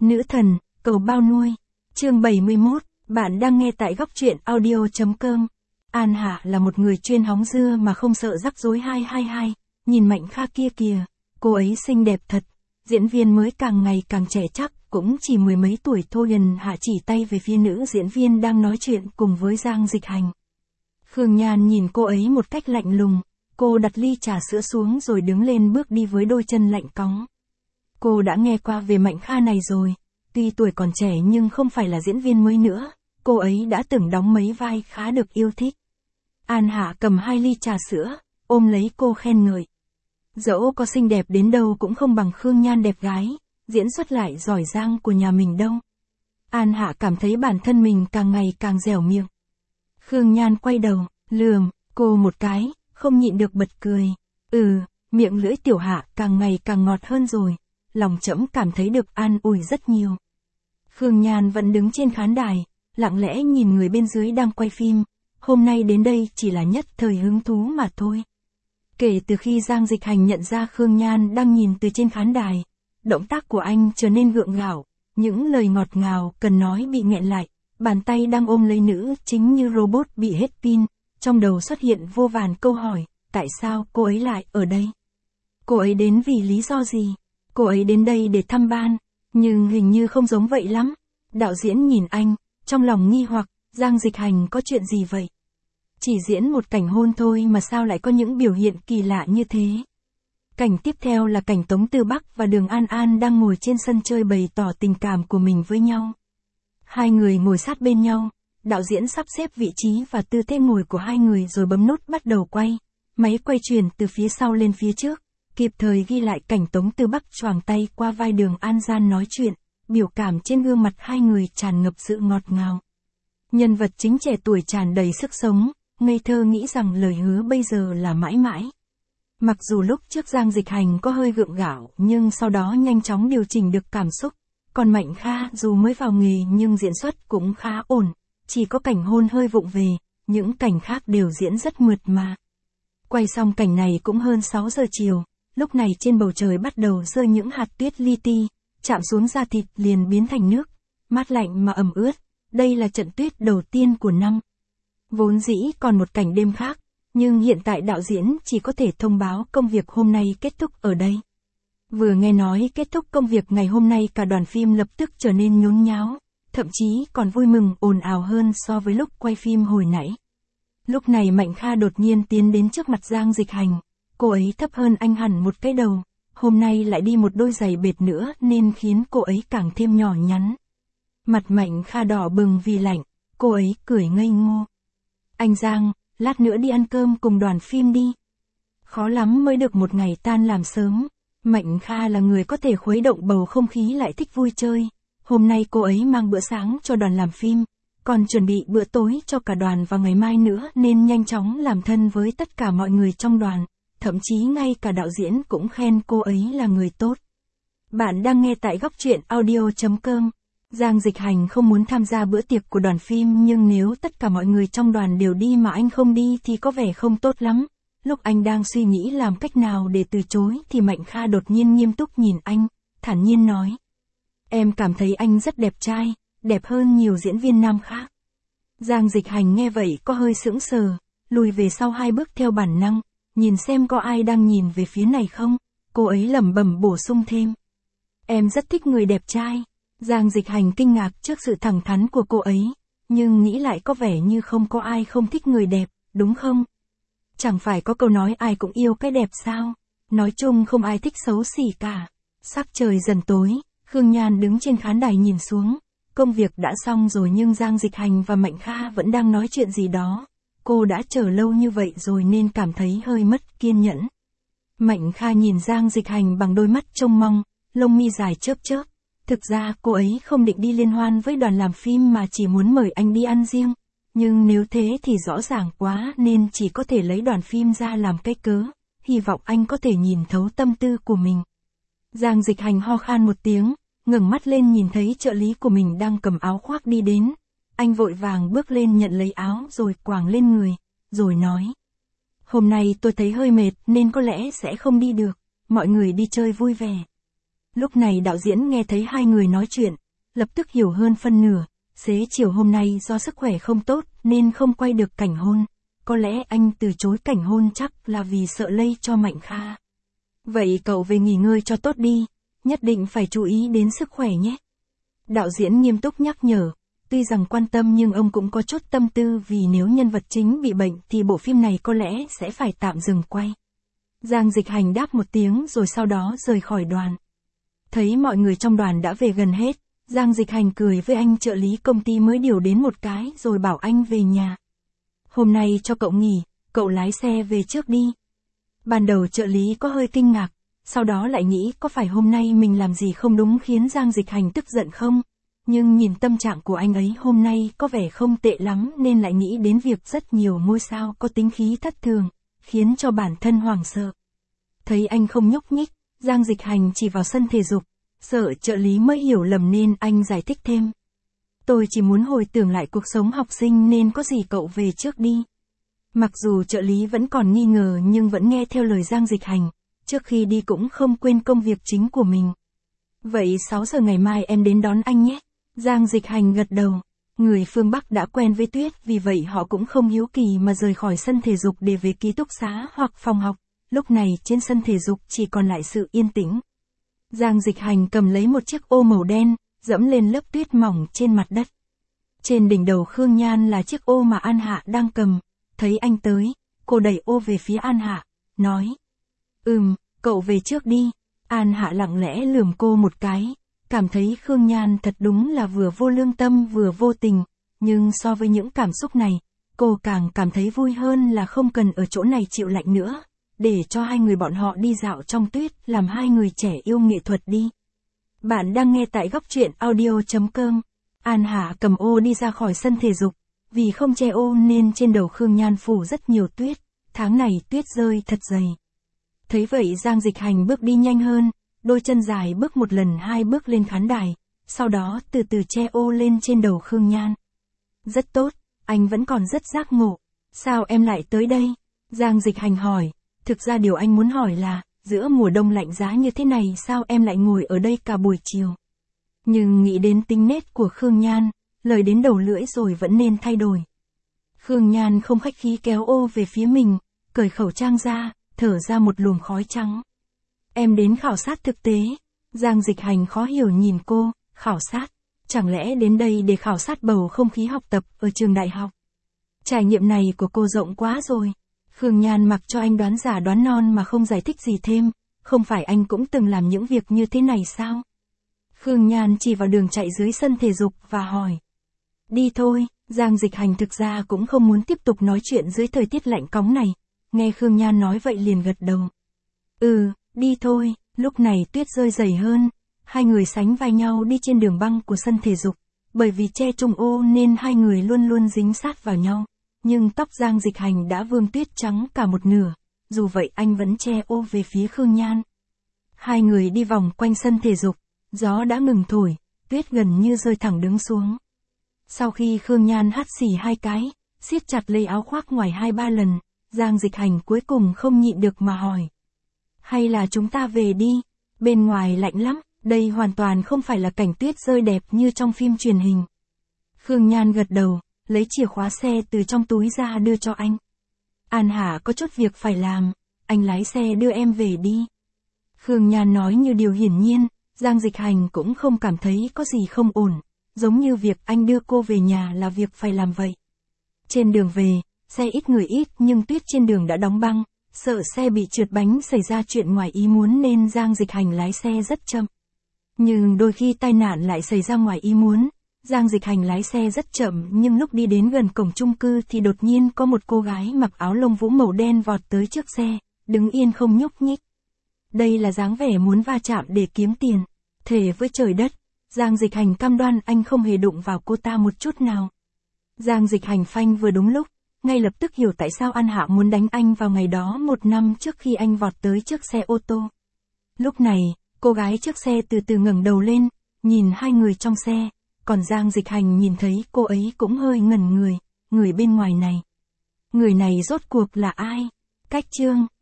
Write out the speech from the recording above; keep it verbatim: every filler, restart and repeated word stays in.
Nữ thần, cầu bao nuôi. Chương bảy mươi mốt, bạn đang nghe tại góc truyện audio chấm com. An Hạ là một người chuyên hóng dưa mà không sợ rắc rối hai hai hai, nhìn Mạnh Kha kia kìa, cô ấy xinh đẹp thật. Diễn viên mới càng ngày càng trẻ chắc, cũng chỉ mười mấy tuổi thôi. Hiền Hạ chỉ tay về phía nữ diễn viên đang nói chuyện cùng với Giang Dịch Hành. Khương Nhan nhìn cô ấy một cách lạnh lùng, cô đặt ly trà sữa xuống rồi đứng lên bước đi với đôi chân lạnh cóng. Cô đã nghe qua về Mạnh Kha này rồi, tuy tuổi còn trẻ nhưng không phải là diễn viên mới nữa, cô ấy đã từng đóng mấy vai khá được yêu thích. An Hạ cầm hai ly trà sữa, ôm lấy cô khen ngợi. Dẫu có xinh đẹp đến đâu cũng không bằng Khương Nhan đẹp gái, diễn xuất lại giỏi giang của nhà mình đâu. An Hạ cảm thấy bản thân mình càng ngày càng dẻo miệng. Khương Nhan quay đầu, lườm cô một cái, không nhịn được bật cười. Ừ, miệng lưỡi tiểu Hạ càng ngày càng ngọt hơn rồi, lòng trẫm cảm thấy được an ủi rất nhiều. Khương Nhan vẫn đứng trên khán đài, lặng lẽ nhìn người bên dưới đang quay phim, hôm nay đến đây chỉ là nhất thời hứng thú mà thôi. Kể từ khi Giang Dịch Hành nhận ra Khương Nhan đang nhìn từ trên khán đài, động tác của anh trở nên gượng gạo, những lời ngọt ngào cần nói bị nghẹn lại, bàn tay đang ôm lấy nữ chính như robot bị hết pin, trong đầu xuất hiện vô vàn câu hỏi, tại sao cô ấy lại ở đây? Cô ấy đến vì lý do gì? Cô ấy đến đây để thăm ban, nhưng hình như không giống vậy lắm. Đạo diễn nhìn anh, trong lòng nghi hoặc, Giang Dịch Hành có chuyện gì vậy? Chỉ diễn một cảnh hôn thôi mà sao lại có những biểu hiện kỳ lạ như thế? Cảnh tiếp theo là cảnh Tống Tư Bắc và Đường An An đang ngồi trên sân chơi bày tỏ tình cảm của mình với nhau. Hai người ngồi sát bên nhau, đạo diễn sắp xếp vị trí và tư thế ngồi của hai người rồi bấm nút bắt đầu quay. Máy quay chuyển từ phía sau lên phía trước, kịp thời ghi lại cảnh Tống Tư Bắc choàng tay qua vai Đường An Gian nói chuyện, biểu cảm trên gương mặt hai người tràn ngập sự ngọt ngào. Nhân vật chính trẻ tuổi tràn đầy sức sống, ngây thơ nghĩ rằng lời hứa bây giờ là mãi mãi. Mặc dù lúc trước Giang Dịch Hành có hơi gượng gạo nhưng sau đó nhanh chóng điều chỉnh được cảm xúc, còn Mạnh Kha dù mới vào nghề nhưng diễn xuất cũng khá ổn, chỉ có cảnh hôn hơi vụng về, những cảnh khác đều diễn rất mượt mà. Quay xong cảnh này cũng hơn sáu giờ chiều, lúc này trên bầu trời bắt đầu rơi những hạt tuyết li ti, chạm xuống da thịt liền biến thành nước, mát lạnh mà ẩm ướt, đây là trận tuyết đầu tiên của năm. Vốn dĩ còn một cảnh đêm khác, nhưng hiện tại đạo diễn chỉ có thể thông báo công việc hôm nay kết thúc ở đây. Vừa nghe nói kết thúc công việc ngày hôm nay cả đoàn phim lập tức trở nên nhốn nháo, thậm chí còn vui mừng ồn ào hơn so với lúc quay phim hồi nãy. Lúc này Mạnh Kha đột nhiên tiến đến trước mặt Giang Dịch Hành, cô ấy thấp hơn anh hẳn một cái đầu, hôm nay lại đi một đôi giày bệt nữa nên khiến cô ấy càng thêm nhỏ nhắn. Mặt Mạnh Kha đỏ bừng vì lạnh, cô ấy cười ngây ngô. Anh Giang, lát nữa đi ăn cơm cùng đoàn phim đi. Khó lắm mới được một ngày tan làm sớm. Mạnh Kha là người có thể khuấy động bầu không khí lại thích vui chơi. Hôm nay cô ấy mang bữa sáng cho đoàn làm phim, còn chuẩn bị bữa tối cho cả đoàn vào ngày mai nữa nên nhanh chóng làm thân với tất cả mọi người trong đoàn. Thậm chí ngay cả đạo diễn cũng khen cô ấy là người tốt. Bạn đang nghe tại góc truyện audio chấm com. Giang Dịch Hành không muốn tham gia bữa tiệc của đoàn phim nhưng nếu tất cả mọi người trong đoàn đều đi mà anh không đi thì có vẻ không tốt lắm. Lúc anh đang suy nghĩ làm cách nào để từ chối thì Mạnh Kha đột nhiên nghiêm túc nhìn anh, thản nhiên nói. Em cảm thấy anh rất đẹp trai, đẹp hơn nhiều diễn viên nam khác. Giang Dịch Hành nghe vậy có hơi sững sờ, lùi về sau hai bước theo bản năng, nhìn xem có ai đang nhìn về phía này không, cô ấy lẩm bẩm bổ sung thêm. Em rất thích người đẹp trai. Giang Dịch Hành kinh ngạc trước sự thẳng thắn của cô ấy, nhưng nghĩ lại có vẻ như không có ai không thích người đẹp, đúng không? Chẳng phải có câu nói ai cũng yêu cái đẹp sao? Nói chung không ai thích xấu xỉ cả. Sắc trời dần tối, Khương Nhan đứng trên khán đài nhìn xuống, công việc đã xong rồi nhưng Giang Dịch Hành và Mạnh Kha vẫn đang nói chuyện gì đó. Cô đã chờ lâu như vậy rồi nên cảm thấy hơi mất kiên nhẫn. Mạnh Kha nhìn Giang Dịch Hành bằng đôi mắt trông mong, lông mi dài chớp chớp. Thực ra cô ấy không định đi liên hoan với đoàn làm phim mà chỉ muốn mời anh đi ăn riêng. Nhưng nếu thế thì rõ ràng quá nên chỉ có thể lấy đoàn phim ra làm cái cớ. Hy vọng anh có thể nhìn thấu tâm tư của mình. Giang Dịch Hành ho khan một tiếng, ngẩng mắt lên nhìn thấy trợ lý của mình đang cầm áo khoác đi đến. Anh vội vàng bước lên nhận lấy áo rồi quàng lên người, rồi nói. Hôm nay tôi thấy hơi mệt nên có lẽ sẽ không đi được, mọi người đi chơi vui vẻ. Lúc này đạo diễn nghe thấy hai người nói chuyện, lập tức hiểu hơn phân nửa, xế chiều hôm nay do sức khỏe không tốt nên không quay được cảnh hôn. Có lẽ anh từ chối cảnh hôn chắc là vì sợ lây cho Mạnh Kha. Vậy cậu về nghỉ ngơi cho tốt đi, nhất định phải chú ý đến sức khỏe nhé. Đạo diễn nghiêm túc nhắc nhở, tuy rằng quan tâm nhưng ông cũng có chút tâm tư vì nếu nhân vật chính bị bệnh thì bộ phim này có lẽ sẽ phải tạm dừng quay. Giang Dịch Hành đáp một tiếng rồi sau đó rời khỏi đoàn. Thấy mọi người trong đoàn đã về gần hết, Giang Dịch Hành cười với anh trợ lý công ty mới điều đến một cái rồi bảo anh về nhà. Hôm nay cho cậu nghỉ, cậu lái xe về trước đi. Ban đầu trợ lý có hơi kinh ngạc, sau đó lại nghĩ có phải hôm nay mình làm gì không đúng khiến Giang Dịch Hành tức giận không? Nhưng nhìn tâm trạng của anh ấy hôm nay có vẻ không tệ lắm nên lại nghĩ đến việc rất nhiều ngôi sao có tính khí thất thường, khiến cho bản thân hoảng sợ. Thấy anh không nhúc nhích, Giang Dịch Hành chỉ vào sân thể dục, sợ trợ lý mới hiểu lầm nên anh giải thích thêm. Tôi chỉ muốn hồi tưởng lại cuộc sống học sinh nên có gì cậu về trước đi. Mặc dù trợ lý vẫn còn nghi ngờ nhưng vẫn nghe theo lời Giang Dịch Hành, trước khi đi cũng không quên công việc chính của mình. Vậy sáu giờ ngày mai em đến đón anh nhé. Giang Dịch Hành gật đầu. Người phương Bắc đã quen với tuyết vì vậy họ cũng không hiếu kỳ mà rời khỏi sân thể dục để về ký túc xá hoặc phòng học. Lúc này trên sân thể dục chỉ còn lại sự yên tĩnh. Giang Dịch Hành cầm lấy một chiếc ô màu đen, dẫm lên lớp tuyết mỏng trên mặt đất. Trên đỉnh đầu Khương Nhan là chiếc ô mà An Hạ đang cầm. Thấy anh tới, cô đẩy ô về phía An Hạ, nói. Ừm, cậu về trước đi. An Hạ lặng lẽ lườm cô một cái, cảm thấy Khương Nhan thật đúng là vừa vô lương tâm vừa vô tình, nhưng so với những cảm xúc này, cô càng cảm thấy vui hơn là không cần ở chỗ này chịu lạnh nữa, để cho hai người bọn họ đi dạo trong tuyết làm hai người trẻ yêu nghệ thuật đi. Bạn đang nghe tại góc truyện audio chấm com. An Hạ cầm ô đi ra khỏi sân thể dục, vì không che ô nên trên đầu Khương Nhan phủ rất nhiều tuyết, tháng này tuyết rơi thật dày. Thấy vậy Giang Dịch Hành bước đi nhanh hơn, đôi chân dài bước một lần hai bước lên khán đài, sau đó từ từ che ô lên trên đầu Khương Nhan. Rất tốt, anh vẫn còn rất giác ngộ. Sao em lại tới đây? Giang Dịch Hành hỏi, thực ra điều anh muốn hỏi là, giữa mùa đông lạnh giá như thế này sao em lại ngồi ở đây cả buổi chiều? Nhưng nghĩ đến tính nết của Khương Nhan, lời đến đầu lưỡi rồi vẫn nên thay đổi. Khương Nhan không khách khí kéo ô về phía mình, cởi khẩu trang ra, thở ra một luồng khói trắng. Em đến khảo sát thực tế. Giang Dịch Hành khó hiểu nhìn cô, khảo sát. Chẳng lẽ đến đây để khảo sát bầu không khí học tập ở trường đại học? Trải nghiệm này của cô rộng quá rồi. Khương Nhan mặc cho anh đoán giả đoán non mà không giải thích gì thêm, không phải anh cũng từng làm những việc như thế này sao? Khương Nhan chỉ vào đường chạy dưới sân thể dục và hỏi. Đi thôi, Giang Dịch Hành thực ra cũng không muốn tiếp tục nói chuyện dưới thời tiết lạnh cóng này, nghe Khương Nhan nói vậy liền gật đầu. Ừ, đi thôi, lúc này tuyết rơi dày hơn, hai người sánh vai nhau đi trên đường băng của sân thể dục, bởi vì che trùng ô nên hai người luôn luôn dính sát vào nhau, nhưng tóc Giang Dịch Hành đã vương tuyết trắng cả một nửa, dù vậy anh vẫn che ô về phía Khương Nhan. Hai người đi vòng quanh sân thể dục, gió đã ngừng thổi, tuyết gần như rơi thẳng đứng xuống. Sau khi Khương Nhan hắt xì hai cái, siết chặt lấy áo khoác ngoài hai ba lần, Giang Dịch Hành cuối cùng không nhịn được mà hỏi. Hay là chúng ta về đi, bên ngoài lạnh lắm, đây hoàn toàn không phải là cảnh tuyết rơi đẹp như trong phim truyền hình. Khương Nhan gật đầu, lấy chìa khóa xe từ trong túi ra đưa cho anh. An Hạ có chút việc phải làm, anh lái xe đưa em về đi. Khương Nhan nói như điều hiển nhiên, Giang Dịch Hành cũng không cảm thấy có gì không ổn, giống như việc anh đưa cô về nhà là việc phải làm vậy. Trên đường về, xe ít người ít nhưng tuyết trên đường đã đóng băng, sợ xe bị trượt bánh xảy ra chuyện ngoài ý muốn nên Giang Dịch Hành lái xe rất chậm. Nhưng đôi khi tai nạn lại xảy ra ngoài ý muốn, Giang Dịch Hành lái xe rất chậm nhưng lúc đi đến gần cổng chung cư thì đột nhiên có một cô gái mặc áo lông vũ màu đen vọt tới trước xe, đứng yên không nhúc nhích. Đây là dáng vẻ muốn va chạm để kiếm tiền. Thề với trời đất, Giang Dịch Hành cam đoan anh không hề đụng vào cô ta một chút nào. Giang Dịch Hành phanh vừa đúng lúc, ngay lập tức hiểu tại sao An Hạ muốn đánh anh vào ngày đó một năm trước khi anh vọt tới trước xe ô tô. Lúc này, cô gái trước xe từ từ ngẩng đầu lên, nhìn hai người trong xe, còn Giang Dịch Hành nhìn thấy cô ấy cũng hơi ngẩn người, người bên ngoài này. Người này rốt cuộc là ai? Cách chương